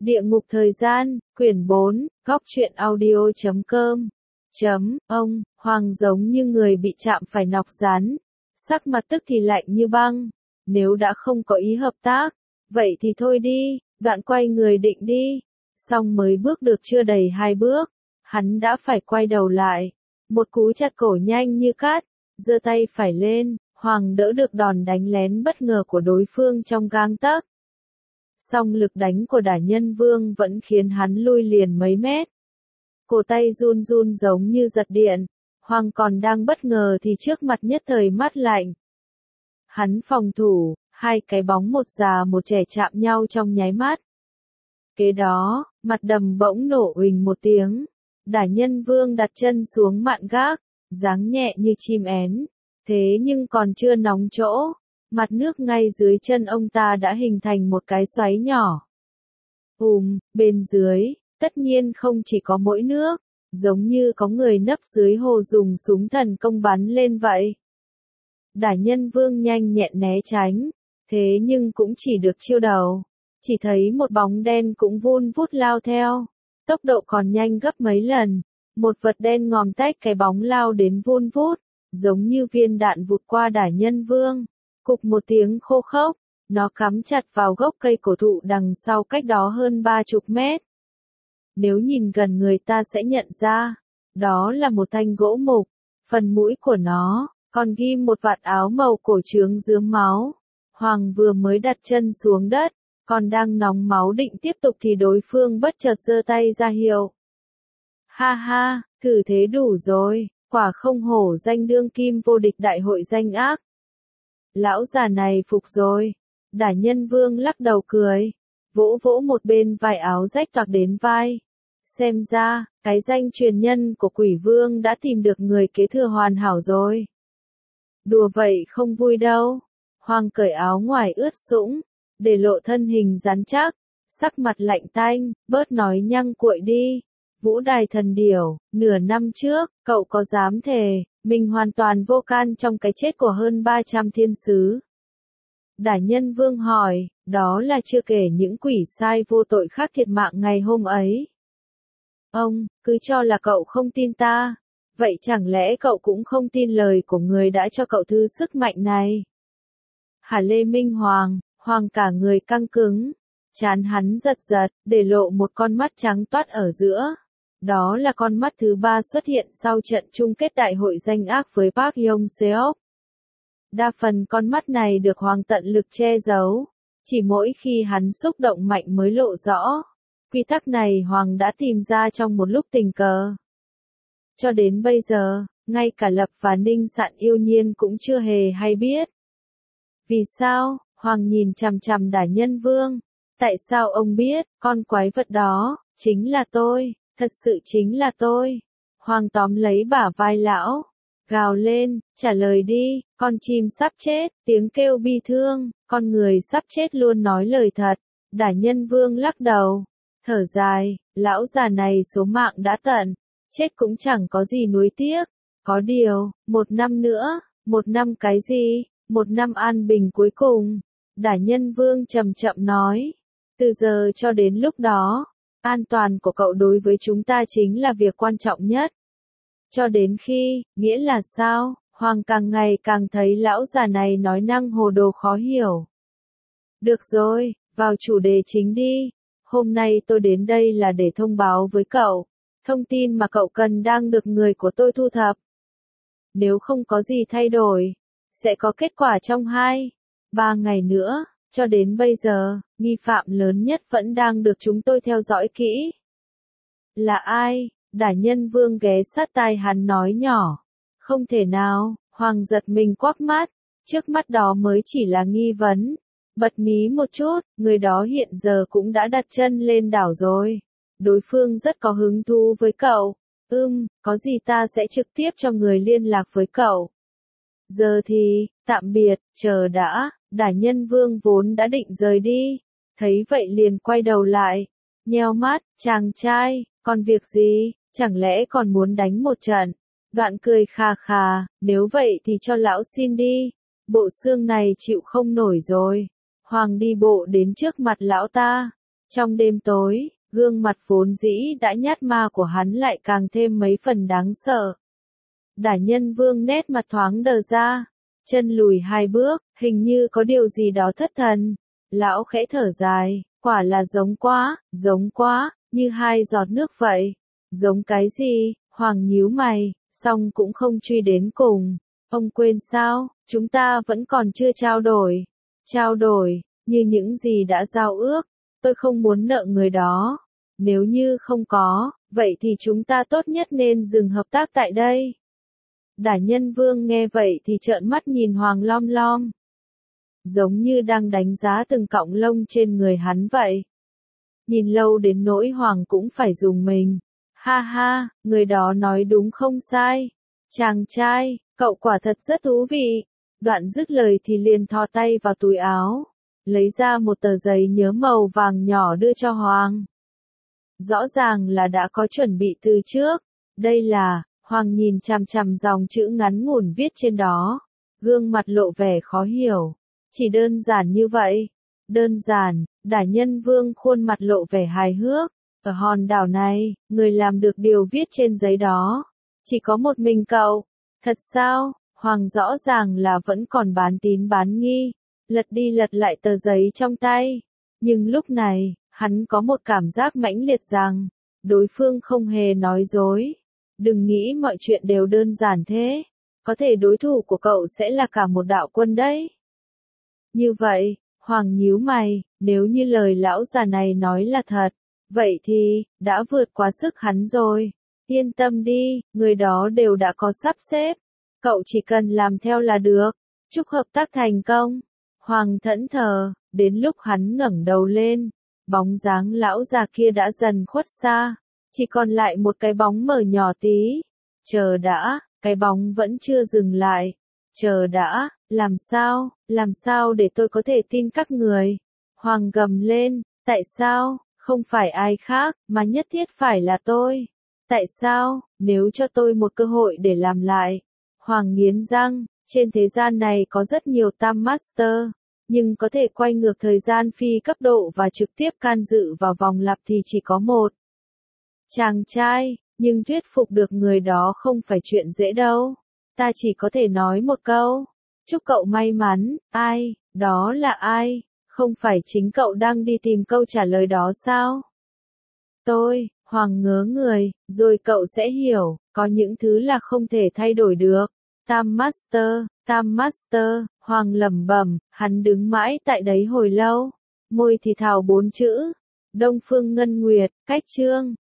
Địa ngục thời gian, quyển 4, góc truyện audio.com. Ông, Hoàng giống như người bị chạm phải nọc rán. Sắc mặt tức thì lạnh như băng. Nếu đã không có ý hợp tác, vậy thì thôi đi, đoạn quay người định đi. Xong mới bước được chưa đầy 2 bước, hắn đã phải quay đầu lại. Một cú chặt cổ nhanh như cát, giơ tay phải lên, Hoàng đỡ được đòn đánh lén bất ngờ của đối phương trong gang tấc. Song lực đánh của Đả Nhân Vương vẫn khiến hắn lui liền mấy mét. Cổ tay run run giống như giật điện, Hoàng còn đang bất ngờ thì trước mặt nhất thời mát lạnh. Hắn phòng thủ, hai cái bóng một già một trẻ chạm nhau trong nháy mắt. Kế đó, mặt đầm bỗng nổ uỳnh một tiếng. Đả Nhân Vương đặt chân xuống mạn gác, dáng nhẹ như chim én. Thế nhưng còn chưa nóng chỗ, mặt nước ngay dưới chân ông ta đã hình thành một cái xoáy nhỏ. Bên dưới, tất nhiên không chỉ có mỗi nước, giống như có người nấp dưới hồ dùng súng thần công bắn lên vậy. Đả Nhân Vương nhanh nhẹn né tránh, thế nhưng cũng chỉ được chiêu đầu. Chỉ thấy một bóng đen cũng vun vút lao theo, tốc độ còn nhanh gấp mấy lần. Một vật đen ngòm tách cái bóng lao đến vun vút, giống như viên đạn vụt qua Đả Nhân Vương. Cục một tiếng khô khốc, nó cắm chặt vào gốc cây cổ thụ đằng sau cách đó hơn 30 mét. Nếu nhìn gần người ta sẽ nhận ra, đó là một thanh gỗ mục, phần mũi của nó còn ghim một vạt áo màu cổ trướng rướm máu. Hoàng vừa mới đặt chân xuống đất, còn đang nóng máu định tiếp tục thì đối phương bất chợt giơ tay ra hiệu. Ha ha, thử thế đủ rồi, quả không hổ danh đương kim vô địch đại hội danh ác. Lão già này phục rồi. Đả Nhân Vương lắc đầu cười, vỗ vỗ một bên vai áo rách toạc đến vai. Xem ra, cái danh truyền nhân của Quỷ Vương đã tìm được người kế thừa hoàn hảo rồi. Đùa vậy không vui đâu. Hoàng cởi áo ngoài ướt sũng, để lộ thân hình rắn chắc, sắc mặt lạnh tanh, bớt nói nhăng cuội đi. Vũ Đài Thần Điểu, nửa năm trước, cậu có dám thề mình hoàn toàn vô can trong cái chết của hơn 300 thiên sứ? Đả Nhân Vương hỏi, đó là chưa kể những quỷ sai vô tội khác thiệt mạng ngày hôm ấy. Ông, cứ cho là cậu không tin ta, vậy chẳng lẽ cậu cũng không tin lời của người đã cho cậu thứ sức mạnh này? Hả Lê Minh Hoàng, Hoàng cả người căng cứng, trán hắn giật giật, để lộ một con mắt trắng toát ở giữa. Đó là con mắt thứ 3 xuất hiện sau trận chung kết đại hội danh ác với Park Yong Seok. Đa phần con mắt này được Hoàng tận lực che giấu, chỉ mỗi khi hắn xúc động mạnh mới lộ rõ. Quy tắc này Hoàng đã tìm ra trong một lúc tình cờ. Cho đến bây giờ, ngay cả Lập và Ninh Sạn yêu nhiên cũng chưa hề hay biết. Vì sao? Hoàng nhìn chằm chằm Đả Nhân Vương. Tại sao ông biết, con quái vật đó, chính là tôi, thật sự chính là tôi. Hoàng tóm lấy bả vai lão, gào lên, trả lời đi, con chim sắp chết, tiếng kêu bi thương, con người sắp chết luôn nói lời thật. Đả Nhân Vương lắc đầu, thở dài, lão già này số mạng đã tận, chết cũng chẳng có gì nuối tiếc. Có điều, 1 năm nữa, 1 năm cái gì, 1 năm an bình cuối cùng. Đả Nhân Vương chậm chậm nói, từ giờ cho đến lúc đó, an toàn của cậu đối với chúng ta chính là việc quan trọng nhất. Cho đến khi, nghĩa là sao? Hoàng càng ngày càng thấy lão già này nói năng hồ đồ khó hiểu. Được rồi, vào chủ đề chính đi. Hôm nay tôi đến đây là để thông báo với cậu. Thông tin mà cậu cần đang được người của tôi thu thập. Nếu không có gì thay đổi, sẽ có kết quả trong 2-3 ngày nữa. Cho đến bây giờ, nghi phạm lớn nhất vẫn đang được chúng tôi theo dõi kỹ. Là ai? Đả Nhân Vương ghé sát tai hắn nói nhỏ. Không thể nào. Hoàng giật mình quắc mắt. Trước mắt đó mới chỉ là nghi vấn. Bật mí một chút, người đó hiện giờ cũng đã đặt chân lên đảo rồi. Đối phương rất có hứng thú với cậu. Có gì ta sẽ trực tiếp cho người liên lạc với cậu. Giờ thì, tạm biệt, chờ đã. Đả Nhân Vương vốn đã định rời đi, thấy vậy liền quay đầu lại, nheo mắt, chàng trai, còn việc gì, chẳng lẽ còn muốn đánh một trận? Đoạn cười khà khà, nếu vậy thì cho lão xin đi, bộ xương này chịu không nổi rồi. Hoàng đi bộ đến trước mặt lão ta, Trong đêm tối, gương mặt vốn dĩ đã nhát ma của hắn lại càng thêm mấy phần đáng sợ. Đả Nhân Vương nét mặt thoáng đờ ra, chân lùi 2 bước, hình như có điều gì đó thất thần. Lão khẽ thở dài, quả là giống quá, như 2 giọt nước vậy. Giống cái gì? Hoàng nhíu mày, song cũng không truy đến cùng. Ông quên sao, chúng ta vẫn còn chưa trao đổi. Trao đổi, như những gì đã giao ước, tôi không muốn nợ người đó. Nếu như không có, vậy thì chúng ta tốt nhất nên dừng hợp tác tại đây. Đả Nhân Vương nghe vậy thì trợn mắt nhìn Hoàng lom lom. Giống như đang đánh giá từng cọng lông trên người hắn vậy. Nhìn lâu đến nỗi Hoàng cũng phải dùng mình. Ha ha, người đó nói đúng không sai. Chàng trai, cậu quả thật rất thú vị. Đoạn dứt lời thì liền thò tay vào túi áo, lấy ra một tờ giấy nhớ màu vàng nhỏ đưa cho Hoàng. Rõ ràng là đã có chuẩn bị từ trước. Đây là, Hoàng nhìn chằm chằm dòng chữ ngắn ngủn viết trên đó. Gương mặt lộ vẻ khó hiểu. Chỉ đơn giản như vậy. Đơn giản, Đả Nhân Vương khuôn mặt lộ vẻ hài hước. Ở hòn đảo này, người làm được điều viết trên giấy đó. Chỉ có một mình cậu. Thật sao? Hoàng rõ ràng là vẫn còn bán tín bán nghi. Lật đi lật lại tờ giấy trong tay. Nhưng lúc này, hắn có một cảm giác mãnh liệt rằng, đối phương không hề nói dối. Đừng nghĩ mọi chuyện đều đơn giản thế. Có thể đối thủ của cậu sẽ là cả một đạo quân đấy. Như vậy, Hoàng nhíu mày, nếu như lời lão già này nói là thật, vậy thì, đã vượt quá sức hắn rồi. Yên tâm đi, người đó đều đã có sắp xếp. Cậu chỉ cần làm theo là được. Chúc hợp tác thành công. Hoàng thẫn thờ, đến lúc hắn ngẩng đầu lên, bóng dáng lão già kia đã dần khuất xa. Chỉ còn lại một cái bóng mờ nhỏ tí. Chờ đã, cái bóng vẫn chưa dừng lại. Chờ đã, làm sao để tôi có thể tin các người? Hoàng gầm lên, tại sao, không phải ai khác, mà nhất thiết phải là tôi? Tại sao, nếu cho tôi một cơ hội để làm lại? Hoàng nghiến răng, trên thế gian này có rất nhiều Tam Master, nhưng có thể quay ngược thời gian phi cấp độ và trực tiếp can dự vào vòng lặp thì chỉ có một. Chàng trai, nhưng thuyết phục được người đó không phải chuyện dễ đâu. Ta chỉ có thể nói một câu. Chúc cậu may mắn. Ai, đó là ai? Không phải chính cậu đang đi tìm câu trả lời đó sao? Tôi, Hoàng ngớ người, rồi cậu sẽ hiểu, có những thứ là không thể thay đổi được. Tam Master, Hoàng lẩm bẩm, hắn đứng mãi tại đấy hồi lâu. Môi thì thào 4 chữ. Đông Phương Ngân Nguyệt, cách chương.